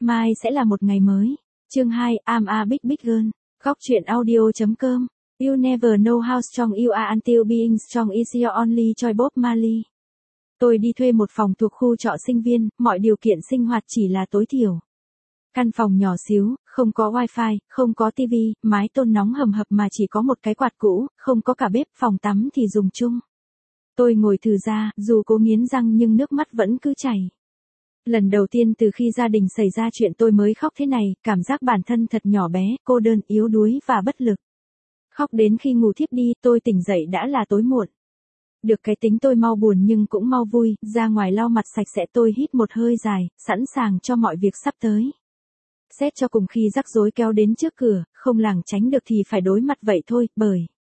Mai sẽ là một ngày mới. Chương 2, I'm a big big girl. Góc truyện audio.com. You never know how strong you are until being strong is your only choice. Bob Marley. Tôi đi thuê một phòng thuộc khu trọ sinh viên, mọi điều kiện sinh hoạt chỉ là tối thiểu. Căn phòng nhỏ xíu, không có wifi, không có tivi, mái tôn nóng hầm hập mà chỉ có một cái quạt cũ, không có cả bếp, phòng tắm thì dùng chung. Tôi ngồi thừ ra, dù cố nghiến răng nhưng nước mắt vẫn cứ chảy. Lần đầu tiên từ khi gia đình xảy ra chuyện tôi mới khóc thế này, cảm giác bản thân thật nhỏ bé, cô đơn, yếu đuối và bất lực. Khóc đến khi ngủ thiếp đi, tôi tỉnh dậy đã là tối muộn. Được cái tính tôi mau buồn nhưng cũng mau vui, ra ngoài lau mặt sạch sẽ tôi hít một hơi dài, sẵn sàng cho mọi việc sắp tới. Xét cho cùng khi rắc rối kéo đến trước cửa, không lảng tránh được thì phải đối mặt vậy thôi, bởi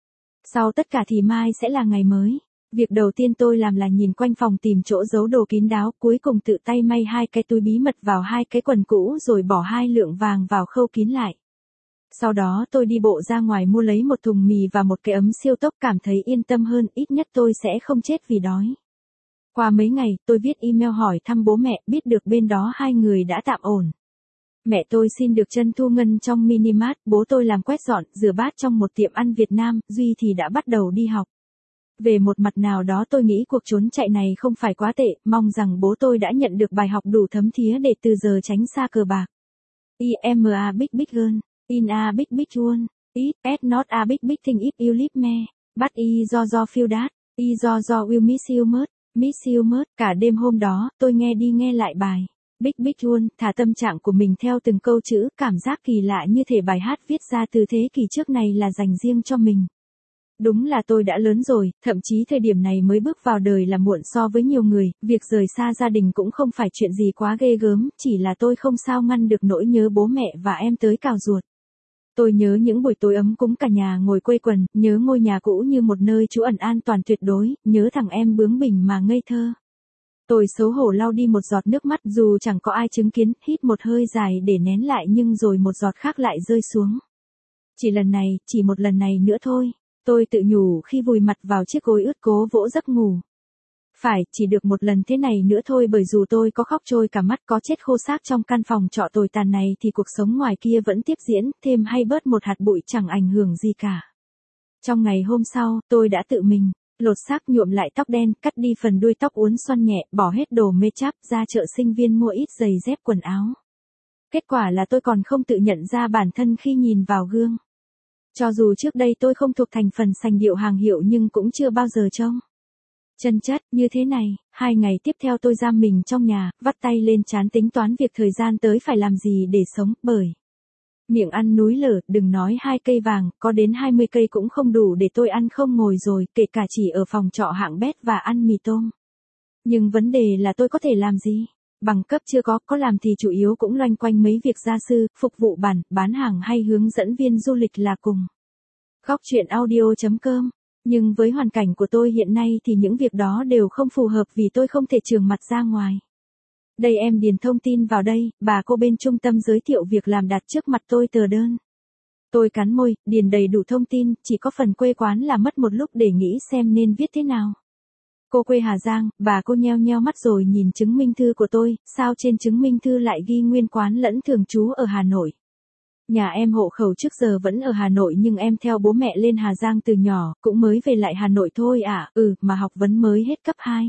sau tất cả thì mai sẽ là ngày mới. Việc đầu tiên tôi làm là nhìn quanh phòng tìm chỗ giấu đồ kín đáo, cuối cùng tự tay may 2 cái túi bí mật vào 2 cái quần cũ rồi bỏ 2 lượng vàng vào khâu kín lại. Sau đó tôi đi bộ ra ngoài mua lấy một thùng mì và một cái ấm siêu tốc, cảm thấy yên tâm hơn, ít nhất tôi sẽ không chết vì đói. Qua mấy ngày, tôi viết email hỏi thăm bố mẹ, biết được bên đó 2 người đã tạm ổn. Mẹ tôi xin được chân thu ngân trong minimart, bố tôi làm quét dọn, rửa bát trong một tiệm ăn Việt Nam, Duy thì đã bắt đầu đi học. Về một mặt nào đó tôi nghĩ cuộc trốn chạy này không phải quá tệ, mong rằng bố tôi đã nhận được bài học đủ thấm thía để từ giờ tránh xa cờ bạc. I am a big big girl, in a big big world, it's not a big big thing if you leave me, but I do feel that, I do will miss you much. Cả đêm hôm đó, tôi nghe đi nghe lại bài Big Big World, thả tâm trạng của mình theo từng câu chữ, cảm giác kỳ lạ như thể bài hát viết ra từ thế kỷ trước này là dành riêng cho mình. Đúng là tôi đã lớn rồi, thậm chí thời điểm này mới bước vào đời là muộn so với nhiều người, việc rời xa gia đình cũng không phải chuyện gì quá ghê gớm, chỉ là tôi không sao ngăn được nỗi nhớ bố mẹ và em tới cào ruột. Tôi nhớ những buổi tối ấm cúng cả nhà ngồi quây quần, nhớ ngôi nhà cũ như một nơi trú ẩn an toàn tuyệt đối, nhớ thằng em bướng bỉnh mà ngây thơ. Tôi xấu hổ lau đi một giọt nước mắt dù chẳng có ai chứng kiến, hít một hơi dài để nén lại nhưng rồi một giọt khác lại rơi xuống. Chỉ một lần này nữa thôi. Tôi tự nhủ khi vùi mặt vào chiếc gối ướt cố vỗ giấc ngủ. Phải, chỉ được một lần thế này nữa thôi, bởi dù tôi có khóc trôi cả mắt, có chết khô xác trong căn phòng trọ tồi tàn này thì cuộc sống ngoài kia vẫn tiếp diễn, thêm hay bớt một hạt bụi chẳng ảnh hưởng gì cả. Trong ngày hôm sau, tôi đã tự mình lột xác, nhuộm lại tóc đen, cắt đi phần đuôi tóc uốn xoăn nhẹ, bỏ hết đồ make up, ra chợ sinh viên mua ít giày dép quần áo. Kết quả là tôi còn không tự nhận ra bản thân khi nhìn vào gương. Cho dù trước đây tôi không thuộc thành phần sành điệu hàng hiệu nhưng cũng chưa bao giờ trông chân chất như thế này. 2 ngày tiếp theo tôi giam mình trong nhà, vắt tay lên trán tính toán việc thời gian tới phải làm gì để sống, bởi miệng ăn núi lở, đừng nói 2 cây vàng, có đến 20 cây cũng không đủ để tôi ăn không ngồi rồi, kể cả chỉ ở phòng trọ hạng bét và ăn mì tôm. Nhưng vấn đề là tôi có thể làm gì? Bằng cấp chưa có làm thì chủ yếu cũng loanh quanh mấy việc gia sư, phục vụ bản, bán hàng hay hướng dẫn viên du lịch là cùng. Góc truyện audio.com. Nhưng với hoàn cảnh của tôi hiện nay thì những việc đó đều không phù hợp vì tôi không thể trường mặt ra ngoài. Đây em điền thông tin vào đây, bà cô bên trung tâm giới thiệu việc làm đặt trước mặt tôi tờ đơn. Tôi cắn môi, điền đầy đủ thông tin, chỉ có phần quê quán là mất một lúc để nghĩ xem nên viết thế nào. Cô quê Hà Giang, bà cô nheo nheo mắt rồi nhìn chứng minh thư của tôi, sao trên chứng minh thư lại ghi nguyên quán lẫn thường trú ở Hà Nội. Nhà em hộ khẩu trước giờ vẫn ở Hà Nội nhưng em theo bố mẹ lên Hà Giang từ nhỏ, cũng mới về lại Hà Nội thôi à, mà học vấn mới hết cấp 2.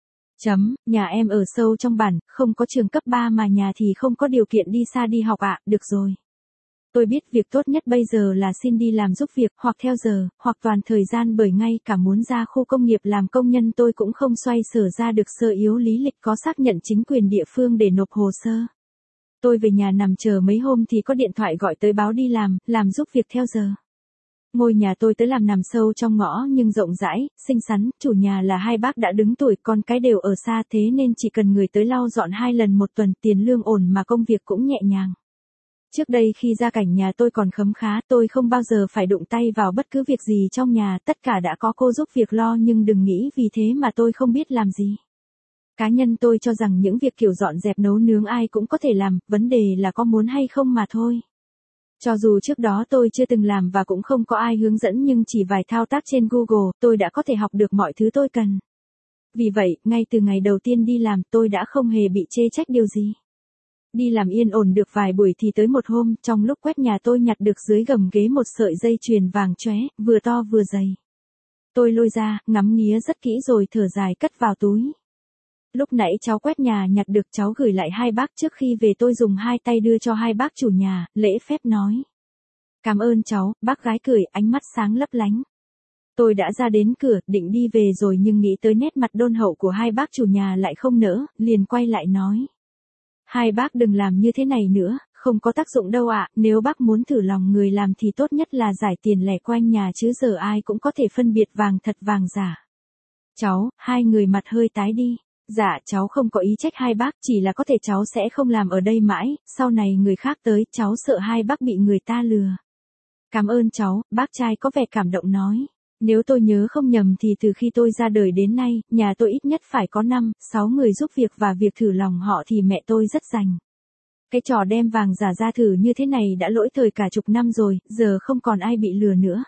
Nhà em ở sâu trong bản, không có trường cấp 3 mà nhà thì không có điều kiện đi xa đi học ạ, được rồi. Tôi biết việc tốt nhất bây giờ là xin đi làm giúp việc, hoặc theo giờ, hoặc toàn thời gian, bởi ngay cả muốn ra khu công nghiệp làm công nhân tôi cũng không xoay sở ra được sơ yếu lý lịch có xác nhận chính quyền địa phương để nộp hồ sơ. Tôi về nhà nằm chờ mấy hôm thì có điện thoại gọi tới báo đi làm giúp việc theo giờ. Ngôi nhà tôi tới làm nằm sâu trong ngõ nhưng rộng rãi, xinh xắn, chủ nhà là 2 bác đã đứng tuổi, con cái đều ở xa thế nên chỉ cần người tới lau dọn 2 lần một tuần, tiền lương ổn mà công việc cũng nhẹ nhàng. Trước đây khi gia cảnh nhà tôi còn khấm khá, tôi không bao giờ phải đụng tay vào bất cứ việc gì trong nhà, tất cả đã có cô giúp việc lo, nhưng đừng nghĩ vì thế mà tôi không biết làm gì. Cá nhân tôi cho rằng những việc kiểu dọn dẹp nấu nướng ai cũng có thể làm, vấn đề là có muốn hay không mà thôi. Cho dù trước đó tôi chưa từng làm và cũng không có ai hướng dẫn nhưng chỉ vài thao tác trên Google, tôi đã có thể học được mọi thứ tôi cần. Vì vậy, ngay từ ngày đầu tiên đi làm tôi đã không hề bị chê trách điều gì. Đi làm yên ổn được vài buổi thì tới một hôm, trong lúc quét nhà tôi nhặt được dưới gầm ghế một sợi dây chuyền vàng chóe, vừa to vừa dày. Tôi lôi ra, ngắm nghía rất kỹ rồi thở dài cất vào túi. Lúc nãy cháu quét nhà nhặt được cháu gửi lại hai bác trước khi về tôi dùng hai tay đưa cho hai bác chủ nhà, lễ phép nói. Cảm ơn cháu, bác gái cười, ánh mắt sáng lấp lánh. Tôi đã ra đến cửa, định đi về rồi nhưng nghĩ tới nét mặt đôn hậu của hai bác chủ nhà lại không nỡ, liền quay lại nói. Hai bác đừng làm như thế này nữa, không có tác dụng đâu ạ, nếu bác muốn thử lòng người làm thì tốt nhất là giải tiền lẻ quanh nhà chứ giờ ai cũng có thể phân biệt vàng thật vàng giả. Cháu, hai người mặt hơi tái đi. Dạ, cháu không có ý trách hai bác, chỉ là có thể cháu sẽ không làm ở đây mãi, sau này người khác tới, cháu sợ hai bác bị người ta lừa. Cảm ơn cháu, bác trai có vẻ cảm động nói. Nếu tôi nhớ không nhầm thì từ khi tôi ra đời đến nay, nhà tôi ít nhất phải có 5, 6 người giúp việc và việc thử lòng họ thì mẹ tôi rất rành. Cái trò đem vàng giả ra thử như thế này đã lỗi thời cả chục năm rồi, giờ không còn ai bị lừa nữa.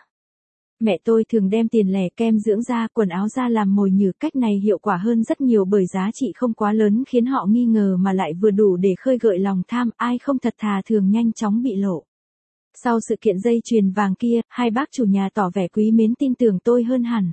Mẹ tôi thường đem tiền lẻ kem dưỡng da, quần áo ra làm mồi nhử, cách này hiệu quả hơn rất nhiều bởi giá trị không quá lớn khiến họ nghi ngờ mà lại vừa đủ để khơi gợi lòng tham, ai không thật thà thường nhanh chóng bị lộ. Sau sự kiện dây chuyền vàng kia, hai bác chủ nhà tỏ vẻ quý mến tin tưởng tôi hơn hẳn.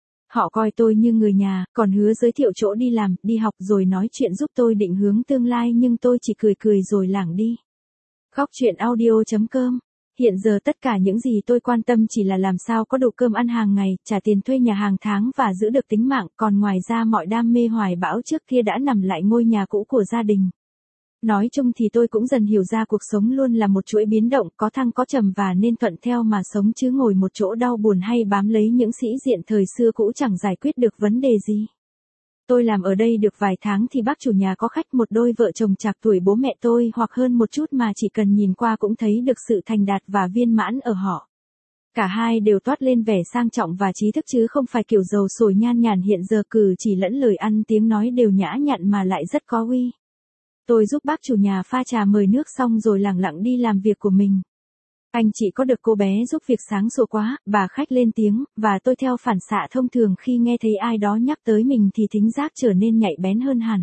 Họ coi tôi như người nhà, còn hứa giới thiệu chỗ đi làm, đi học rồi nói chuyện giúp tôi định hướng tương lai nhưng tôi chỉ cười cười rồi lảng đi. Góc truyện audio.com. Hiện giờ tất cả những gì tôi quan tâm chỉ là làm sao có đủ cơm ăn hàng ngày, trả tiền thuê nhà hàng tháng và giữ được tính mạng, còn ngoài ra mọi đam mê hoài bão trước kia đã nằm lại ngôi nhà cũ của gia đình. Nói chung thì tôi cũng dần hiểu ra cuộc sống luôn là một chuỗi biến động, có thăng có trầm và nên thuận theo mà sống chứ ngồi một chỗ đau buồn hay bám lấy những sĩ diện thời xưa cũ chẳng giải quyết được vấn đề gì. Tôi làm ở đây được vài tháng thì bác chủ nhà có khách một đôi vợ chồng trạc tuổi bố mẹ tôi hoặc hơn một chút mà chỉ cần nhìn qua cũng thấy được sự thành đạt và viên mãn ở họ. Cả hai đều toát lên vẻ sang trọng và trí thức chứ không phải kiểu giàu sồi nhan nhản hiện giờ cử chỉ lẫn lời ăn tiếng nói đều nhã nhặn mà lại rất có uy. Tôi giúp bác chủ nhà pha trà mời nước xong rồi lẳng lặng đi làm việc của mình. Anh chị có được cô bé giúp việc sáng sủa quá, bà khách lên tiếng, và tôi theo phản xạ thông thường khi nghe thấy ai đó nhắc tới mình thì thính giác trở nên nhạy bén hơn hẳn.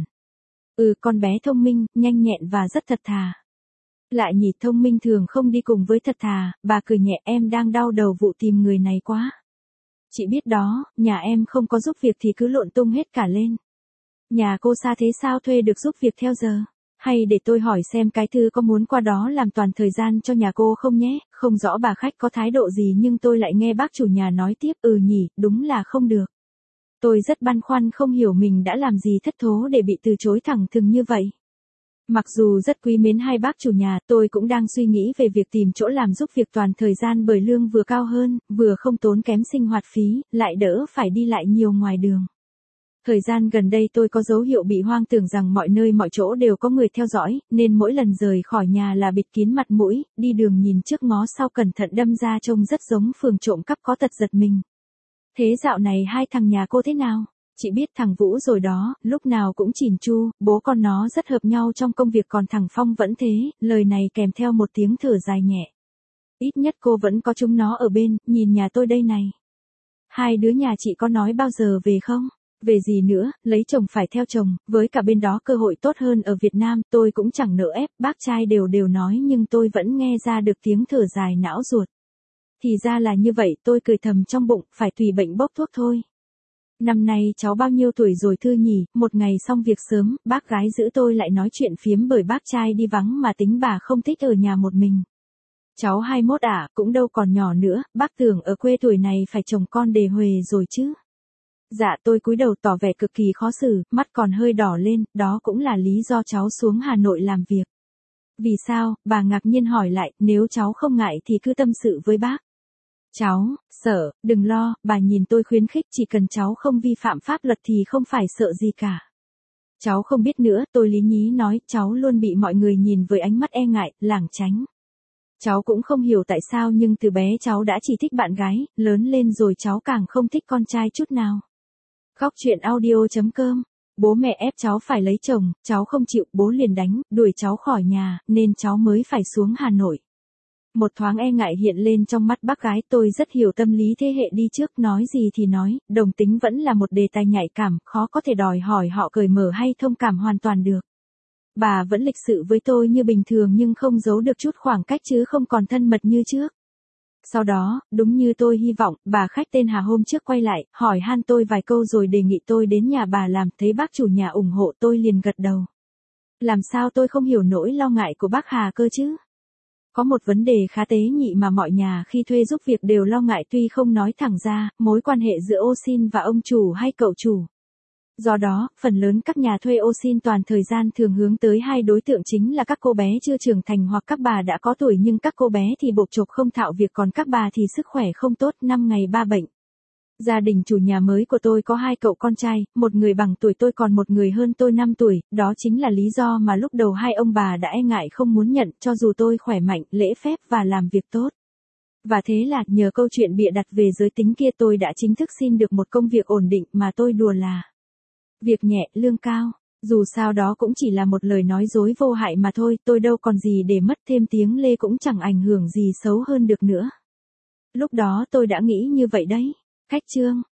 Con bé thông minh, nhanh nhẹn và rất thật thà. Lại nhỉ, thông minh thường không đi cùng với thật thà, bà cười nhẹ, em đang đau đầu vụ tìm người này quá. Chị biết đó, nhà em không có giúp việc thì cứ lộn tung hết cả lên. Nhà cô xa thế sao thuê được giúp việc theo giờ? Hay để tôi hỏi xem cái Thư có muốn qua đó làm toàn thời gian cho nhà cô không nhé, không rõ bà khách có thái độ gì nhưng tôi lại nghe bác chủ nhà nói tiếp, nhỉ, đúng là không được. Tôi rất băn khoăn không hiểu mình đã làm gì thất thố để bị từ chối thẳng thừng như vậy. Mặc dù rất quý mến hai bác chủ nhà, tôi cũng đang suy nghĩ về việc tìm chỗ làm giúp việc toàn thời gian bởi lương vừa cao hơn, vừa không tốn kém sinh hoạt phí, lại đỡ phải đi lại nhiều ngoài đường. Thời gian gần đây tôi có dấu hiệu bị hoang tưởng rằng mọi nơi mọi chỗ đều có người theo dõi, nên mỗi lần rời khỏi nhà là bịt kín mặt mũi, đi đường nhìn trước ngó sau cẩn thận đâm ra trông rất giống phường trộm cắp có tật giật mình. Thế dạo này hai thằng nhà cô thế nào? Chị biết thằng Vũ rồi đó, lúc nào cũng chỉn chu, bố con nó rất hợp nhau trong công việc còn thằng Phong vẫn thế, lời này kèm theo một tiếng thở dài nhẹ. Ít nhất cô vẫn có chúng nó ở bên, nhìn nhà tôi đây này. Hai đứa nhà chị có nói bao giờ về không? Về gì nữa, lấy chồng phải theo chồng, với cả bên đó cơ hội tốt hơn ở Việt Nam, tôi cũng chẳng nỡ ép, bác trai đều nói nhưng tôi vẫn nghe ra được tiếng thở dài não ruột. Thì ra là như vậy, tôi cười thầm trong bụng, phải tùy bệnh bốc thuốc thôi. Năm nay cháu bao nhiêu tuổi rồi Thư nhỉ? Một ngày xong việc sớm, bác gái giữ tôi lại nói chuyện phiếm bởi bác trai đi vắng mà tính bà không thích ở nhà một mình. Cháu 21 cũng đâu còn nhỏ nữa, bác tưởng ở quê tuổi này phải chồng con đề huề rồi chứ. Dạ, tôi cúi đầu tỏ vẻ cực kỳ khó xử, mắt còn hơi đỏ lên, đó cũng là lý do cháu xuống Hà Nội làm việc. Vì sao? Bà ngạc nhiên hỏi lại, nếu cháu không ngại thì cứ tâm sự với bác. Cháu, sợ, đừng lo, bà nhìn tôi khuyến khích, chỉ cần cháu không vi phạm pháp luật thì không phải sợ gì cả. Cháu không biết nữa, tôi lý nhí nói, cháu luôn bị mọi người nhìn với ánh mắt e ngại, lảng tránh. Cháu cũng không hiểu tại sao nhưng từ bé cháu đã chỉ thích bạn gái, lớn lên rồi cháu càng không thích con trai chút nào. Góc truyện audio.com. Bố mẹ ép cháu phải lấy chồng, cháu không chịu, bố liền đánh, đuổi cháu khỏi nhà, nên cháu mới phải xuống Hà Nội. Một thoáng e ngại hiện lên trong mắt bác gái, tôi rất hiểu tâm lý thế hệ đi trước, nói gì thì nói, đồng tính vẫn là một đề tài nhạy cảm, khó có thể đòi hỏi họ cởi mở hay thông cảm hoàn toàn được. bà vẫn lịch sự với tôi như bình thường nhưng không giấu được chút khoảng cách chứ không còn thân mật như trước. Sau đó, đúng như tôi hy vọng, bà khách tên Hà hôm trước quay lại, hỏi han tôi vài câu rồi đề nghị tôi đến nhà bà làm, thấy bác chủ nhà ủng hộ tôi liền gật đầu. Làm sao tôi không hiểu nỗi lo ngại của bác Hà cơ chứ? Có một vấn đề khá tế nhị mà mọi nhà khi thuê giúp việc đều lo ngại tuy không nói thẳng ra, mối quan hệ giữa ô sin và ông chủ hay cậu chủ. Do đó, phần lớn các nhà thuê ô sin toàn thời gian thường hướng tới hai đối tượng chính là các cô bé chưa trưởng thành hoặc các bà đã có tuổi nhưng các cô bé thì bộp chộp không thạo việc còn các bà thì sức khỏe không tốt 5 ngày 3 bệnh. Gia đình chủ nhà mới của tôi có 2 cậu con trai, một người bằng tuổi tôi còn một người hơn tôi 5 tuổi, đó chính là lý do mà lúc đầu hai ông bà đã e ngại không muốn nhận cho dù tôi khỏe mạnh, lễ phép và làm việc tốt. Và thế là nhờ câu chuyện bịa đặt về giới tính kia tôi đã chính thức xin được một công việc ổn định mà tôi đùa là việc nhẹ, lương cao. Dù sao đó cũng chỉ là một lời nói dối vô hại mà thôi, tôi đâu còn gì để mất thêm tiếng lê cũng chẳng ảnh hưởng gì xấu hơn được nữa. Lúc đó tôi đã nghĩ như vậy đấy. Khách trương.